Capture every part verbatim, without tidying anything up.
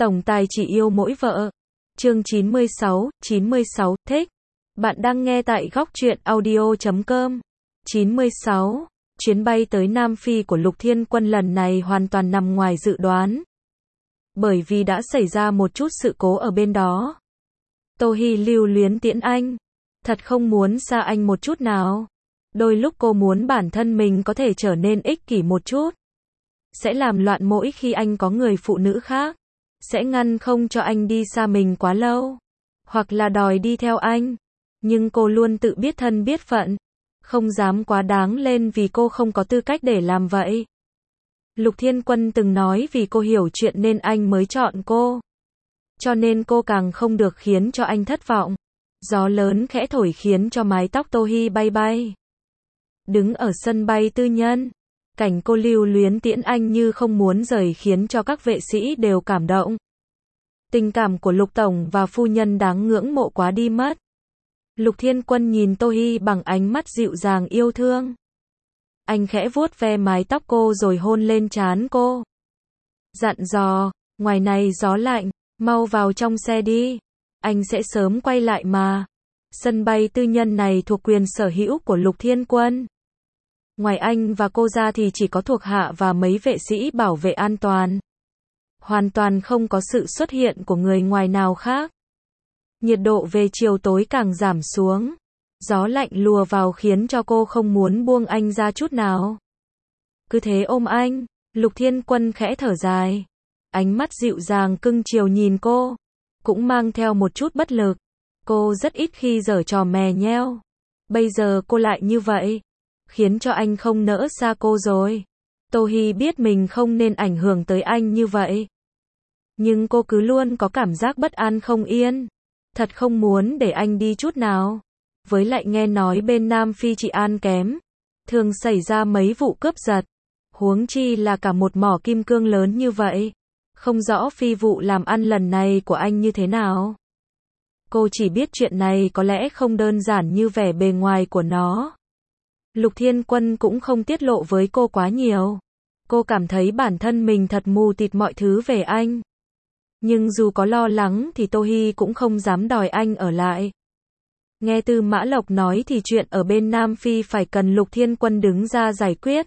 Tổng tài chỉ yêu mỗi vợ. Chương chín mươi sáu, chín mươi sáu, thích. Bạn đang nghe tại góc truyện audio chấm com. chín mươi sáu. Chuyến bay tới Nam Phi của Lục Thiên Quân lần này hoàn toàn nằm ngoài dự đoán. Bởi vì đã xảy ra một chút sự cố ở bên đó. Tô Hi lưu luyến tiễn anh. Thật không muốn xa anh một chút nào. Đôi lúc cô muốn bản thân mình có thể trở nên ích kỷ một chút. Sẽ làm loạn mỗi khi anh có người phụ nữ khác. Sẽ ngăn không cho anh đi xa mình quá lâu. Hoặc là đòi đi theo anh. Nhưng cô luôn tự biết thân biết phận. Không dám quá đáng lên vì cô không có tư cách để làm vậy. Lục Thiên Quân từng nói vì cô hiểu chuyện nên anh mới chọn cô. Cho nên cô càng không được khiến cho anh thất vọng. Gió lớn khẽ thổi khiến cho mái tóc Tô Hi bay bay. Đứng ở sân bay tư nhân. Cảnh cô lưu luyến tiễn anh như không muốn rời khiến cho các vệ sĩ đều cảm động. Tình cảm của Lục Tổng và phu nhân đáng ngưỡng mộ quá đi mất. Lục Thiên Quân nhìn Tô Hi bằng ánh mắt dịu dàng yêu thương. Anh khẽ vuốt ve mái tóc cô rồi hôn lên trán cô. Dặn dò, ngoài này gió lạnh, mau vào trong xe đi. Anh sẽ sớm quay lại mà. Sân bay tư nhân này thuộc quyền sở hữu của Lục Thiên Quân. Ngoài anh và cô ra thì chỉ có thuộc hạ và mấy vệ sĩ bảo vệ an toàn. Hoàn toàn không có sự xuất hiện của người ngoài nào khác. Nhiệt độ về chiều tối càng giảm xuống. Gió lạnh lùa vào khiến cho cô không muốn buông anh ra chút nào. Cứ thế ôm anh, Lục Thiên Quân khẽ thở dài. Ánh mắt dịu dàng cưng chiều nhìn cô. Cũng mang theo một chút bất lực. Cô rất ít khi giở trò mè nheo. Bây giờ cô lại như vậy. Khiến cho anh không nỡ xa cô rồi. Tô Hi biết mình không nên ảnh hưởng tới anh như vậy. Nhưng cô cứ luôn có cảm giác bất an không yên. Thật không muốn để anh đi chút nào. Với lại nghe nói bên Nam Phi trị an kém. Thường xảy ra mấy vụ cướp giật. Huống chi là cả một mỏ kim cương lớn như vậy. Không rõ phi vụ làm ăn lần này của anh như thế nào. Cô chỉ biết chuyện này có lẽ không đơn giản như vẻ bề ngoài của nó. Lục Thiên Quân cũng không tiết lộ với cô quá nhiều. Cô cảm thấy bản thân mình thật mù tịt mọi thứ về anh. Nhưng dù có lo lắng thì Tô Hi cũng không dám đòi anh ở lại. Nghe Tư Mã Lộc nói thì chuyện ở bên Nam Phi phải cần Lục Thiên Quân đứng ra giải quyết.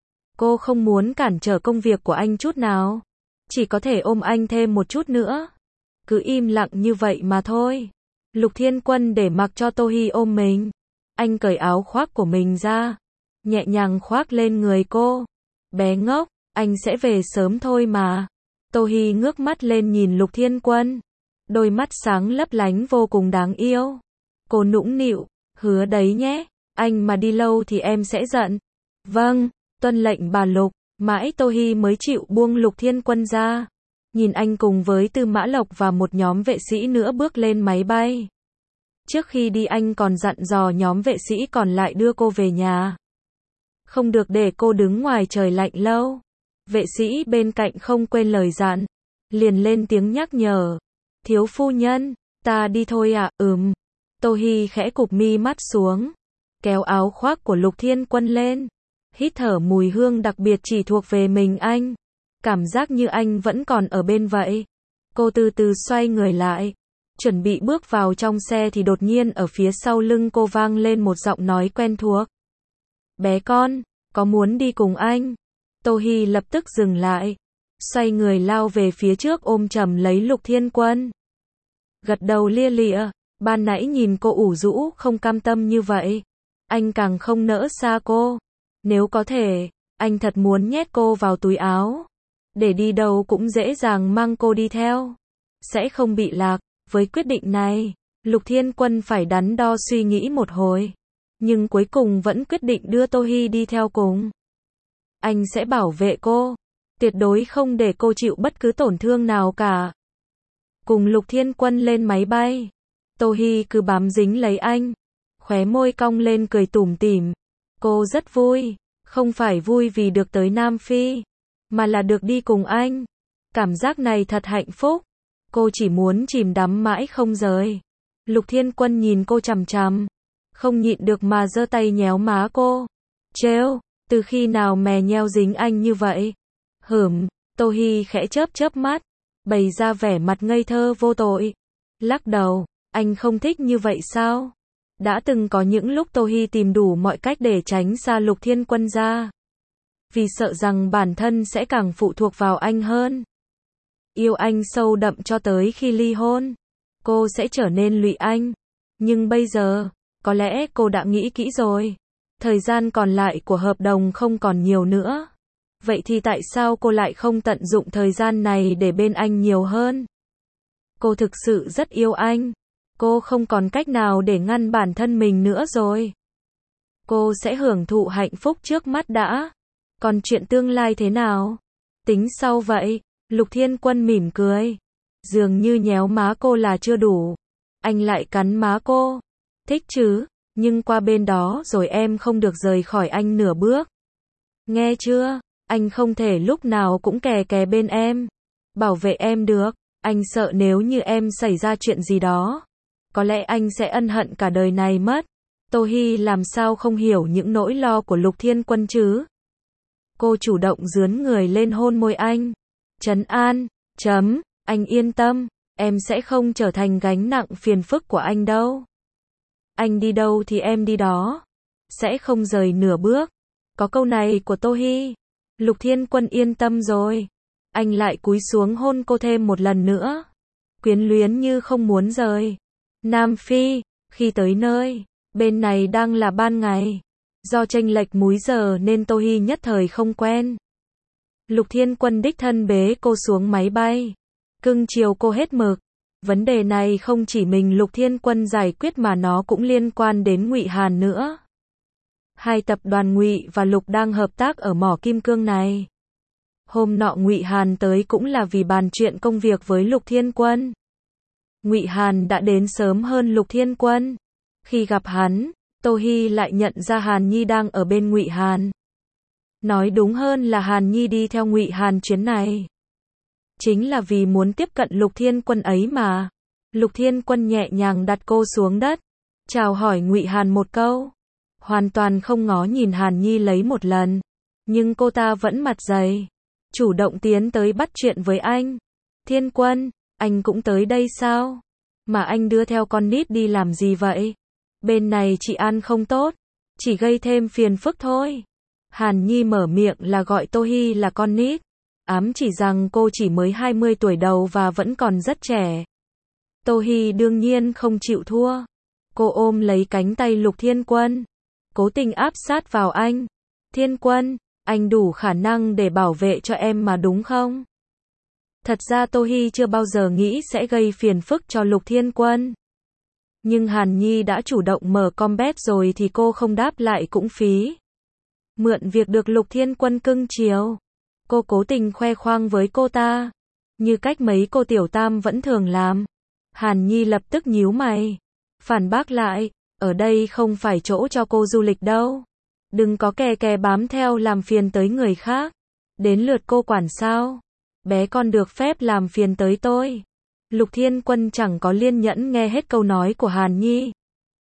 Cô không muốn cản trở công việc của anh chút nào. Chỉ có thể ôm anh thêm một chút nữa. Cứ im lặng như vậy mà thôi. Lục Thiên Quân để mặc cho Tô Hi ôm mình. Anh cởi áo khoác của mình ra. Nhẹ nhàng khoác lên người cô. Bé ngốc, anh sẽ về sớm thôi mà. Tô Hi ngước mắt lên nhìn Lục Thiên Quân. Đôi mắt sáng lấp lánh vô cùng đáng yêu. Cô nũng nịu, hứa đấy nhé. Anh mà đi lâu thì em sẽ giận. Vâng, tuân lệnh bà Lục. Mãi Tô Hi mới chịu buông Lục Thiên Quân ra. Nhìn anh cùng với Tư Mã Lộc và một nhóm vệ sĩ nữa bước lên máy bay. Trước khi đi anh còn dặn dò nhóm vệ sĩ còn lại đưa cô về nhà. Không được để cô đứng ngoài trời lạnh lâu. Vệ sĩ bên cạnh không quên lời dặn. Liền lên tiếng nhắc nhở. Thiếu phu nhân, ta đi thôi ạ, à? Ừm. Tô Hi khẽ cụp mi mắt xuống. Kéo áo khoác của Lục Thiên Quân lên. Hít thở mùi hương đặc biệt chỉ thuộc về mình anh. Cảm giác như anh vẫn còn ở bên vậy. Cô từ từ xoay người lại. Chuẩn bị bước vào trong xe thì đột nhiên ở phía sau lưng cô vang lên một giọng nói quen thuộc. Bé con, có muốn đi cùng anh? Tô Hi lập tức dừng lại. Xoay người lao về phía trước ôm chầm lấy Lục Thiên Quân. Gật đầu lia lịa. Ban nãy nhìn cô ủ rũ không cam tâm như vậy. Anh càng không nỡ xa cô. Nếu có thể, anh thật muốn nhét cô vào túi áo. Để đi đâu cũng dễ dàng mang cô đi theo. Sẽ không bị lạc. Với quyết định này, Lục Thiên Quân phải đắn đo suy nghĩ một hồi. Nhưng cuối cùng vẫn quyết định đưa Tô Hi đi theo cùng. Anh sẽ bảo vệ cô. Tuyệt đối không để cô chịu bất cứ tổn thương nào cả. Cùng Lục Thiên Quân lên máy bay. Tô Hi cứ bám dính lấy anh. Khóe môi cong lên cười tủm tỉm. Cô rất vui. Không phải vui vì được tới Nam Phi. Mà là được đi cùng anh. Cảm giác này thật hạnh phúc. Cô chỉ muốn chìm đắm mãi không rời. Lục Thiên Quân nhìn cô chằm chằm. Không nhịn được mà giơ tay nhéo má cô. Trêu, từ khi nào mè nheo dính anh như vậy? Hửm, Tô Hi khẽ chớp chớp mắt. bày ra vẻ mặt ngây thơ vô tội. Lắc đầu, anh không thích như vậy sao? Đã từng có những lúc Tô Hi tìm đủ mọi cách để tránh xa Lục Thiên Quân ra. Vì sợ rằng bản thân sẽ càng phụ thuộc vào anh hơn. Yêu anh sâu đậm cho tới khi ly hôn. Cô sẽ trở nên lụy anh. Nhưng bây giờ, có lẽ cô đã nghĩ kỹ rồi. Thời gian còn lại của hợp đồng không còn nhiều nữa. Vậy thì tại sao cô lại không tận dụng thời gian này để bên anh nhiều hơn? Cô thực sự rất yêu anh. Cô không còn cách nào để ngăn bản thân mình nữa rồi. Cô sẽ hưởng thụ hạnh phúc trước mắt đã. Còn chuyện tương lai thế nào? Tính sau vậy. Lục Thiên Quân mỉm cười. Dường như nhéo má cô là chưa đủ. Anh lại cắn má cô. Thích chứ, nhưng qua bên đó rồi em không được rời khỏi anh nửa bước. Nghe chưa? Anh không thể lúc nào cũng kè kè bên em. Bảo vệ em được. Anh sợ nếu như em xảy ra chuyện gì đó. Có lẽ anh sẽ ân hận cả đời này mất. Tô Hi làm sao không hiểu những nỗi lo của Lục Thiên Quân chứ? Cô chủ động dướn người lên hôn môi anh. Trấn an, chấm, anh yên tâm, em sẽ không trở thành gánh nặng phiền phức của anh đâu. Anh đi đâu thì em đi đó. Sẽ không rời nửa bước. Có câu này của Tô Hi. Lục Thiên Quân yên tâm rồi. Anh lại cúi xuống hôn cô thêm một lần nữa. Quyến luyến như không muốn rời. Nam Phi, khi tới nơi, bên này đang là ban ngày. Do chênh lệch múi giờ nên Tô Hi nhất thời không quen. Lục Thiên Quân đích thân bế cô xuống máy bay. Cưng chiều cô hết mực. Vấn đề này không chỉ mình Lục Thiên Quân giải quyết mà nó cũng liên quan đến Ngụy Hàn nữa. Hai tập đoàn Ngụy và Lục đang hợp tác ở mỏ kim cương này. Hôm nọ Ngụy Hàn tới cũng là vì bàn chuyện công việc với Lục Thiên Quân. Ngụy Hàn đã đến sớm hơn Lục Thiên Quân. Khi gặp hắn, Tô Hi lại nhận ra Hàn Nhi đang ở bên Ngụy Hàn. Nói đúng hơn là Hàn Nhi đi theo Ngụy Hàn chuyến này. Chính là vì muốn tiếp cận Lục Thiên Quân ấy mà. Lục Thiên Quân nhẹ nhàng đặt cô xuống đất, chào hỏi Ngụy Hàn một câu. Hoàn toàn không ngó nhìn Hàn Nhi lấy một lần. Nhưng cô ta vẫn mặt dày. Chủ động tiến tới bắt chuyện với anh. Thiên Quân, anh cũng tới đây sao? Mà anh đưa theo con nít đi làm gì vậy? Bên này chị An không tốt. Chỉ gây thêm phiền phức thôi. Hàn Nhi mở miệng là gọi Tô Hi là con nít. Ám chỉ rằng cô chỉ mới hai mươi tuổi đầu và vẫn còn rất trẻ. Tô Hi đương nhiên không chịu thua. Cô ôm lấy cánh tay Lục Thiên Quân. Cố tình áp sát vào anh. Thiên Quân, anh đủ khả năng để bảo vệ cho em mà đúng không? Thật ra Tô Hi chưa bao giờ nghĩ sẽ gây phiền phức cho Lục Thiên Quân. Nhưng Hàn Nhi đã chủ động mở combat rồi thì cô không đáp lại cũng phí. Mượn việc được Lục Thiên Quân cưng chiều. Cô cố tình khoe khoang với cô ta. Như cách mấy cô tiểu tam vẫn thường làm. Hàn Nhi lập tức nhíu mày. Phản bác lại. Ở đây không phải chỗ cho cô du lịch đâu. Đừng có kè kè bám theo làm phiền tới người khác. Đến lượt cô quản sao? Bé con được phép làm phiền tới tôi. Lục Thiên Quân chẳng có liên nhẫn nghe hết câu nói của Hàn Nhi.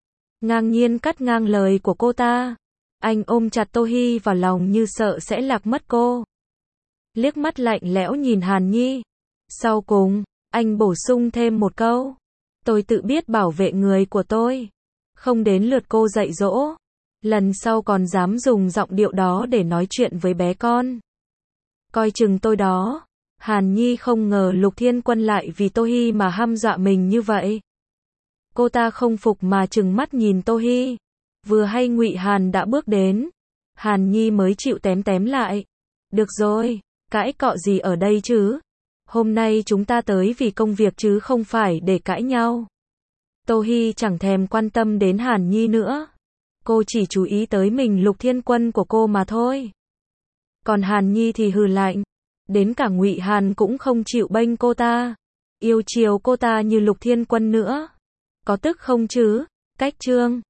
Ngang nhiên cắt ngang lời của cô ta. Anh ôm chặt Tô Hi vào lòng như sợ sẽ lạc mất cô. Liếc mắt lạnh lẽo nhìn Hàn Nhi. Sau cùng, anh bổ sung thêm một câu. Tôi tự biết bảo vệ người của tôi. Không đến lượt cô dạy dỗ. Lần sau còn dám dùng giọng điệu đó để nói chuyện với bé con. Coi chừng tôi đó. Hàn Nhi không ngờ Lục Thiên Quân lại vì Tô Hi mà hăm dọa mình như vậy. Cô ta không phục mà trừng mắt nhìn Tô Hi. Vừa hay Ngụy Hàn đã bước đến. Hàn Nhi mới chịu tém tém lại. Được rồi, cãi cọ gì ở đây chứ? Hôm nay chúng ta tới vì công việc chứ không phải để cãi nhau. Tô Hi chẳng thèm quan tâm đến Hàn Nhi nữa. Cô chỉ chú ý tới mình Lục Thiên Quân của cô mà thôi. Còn Hàn Nhi thì hừ lạnh. Đến cả Ngụy Hàn cũng không chịu bênh cô ta. Yêu chiều cô ta như Lục Thiên Quân nữa. Có tức không chứ? Cách chương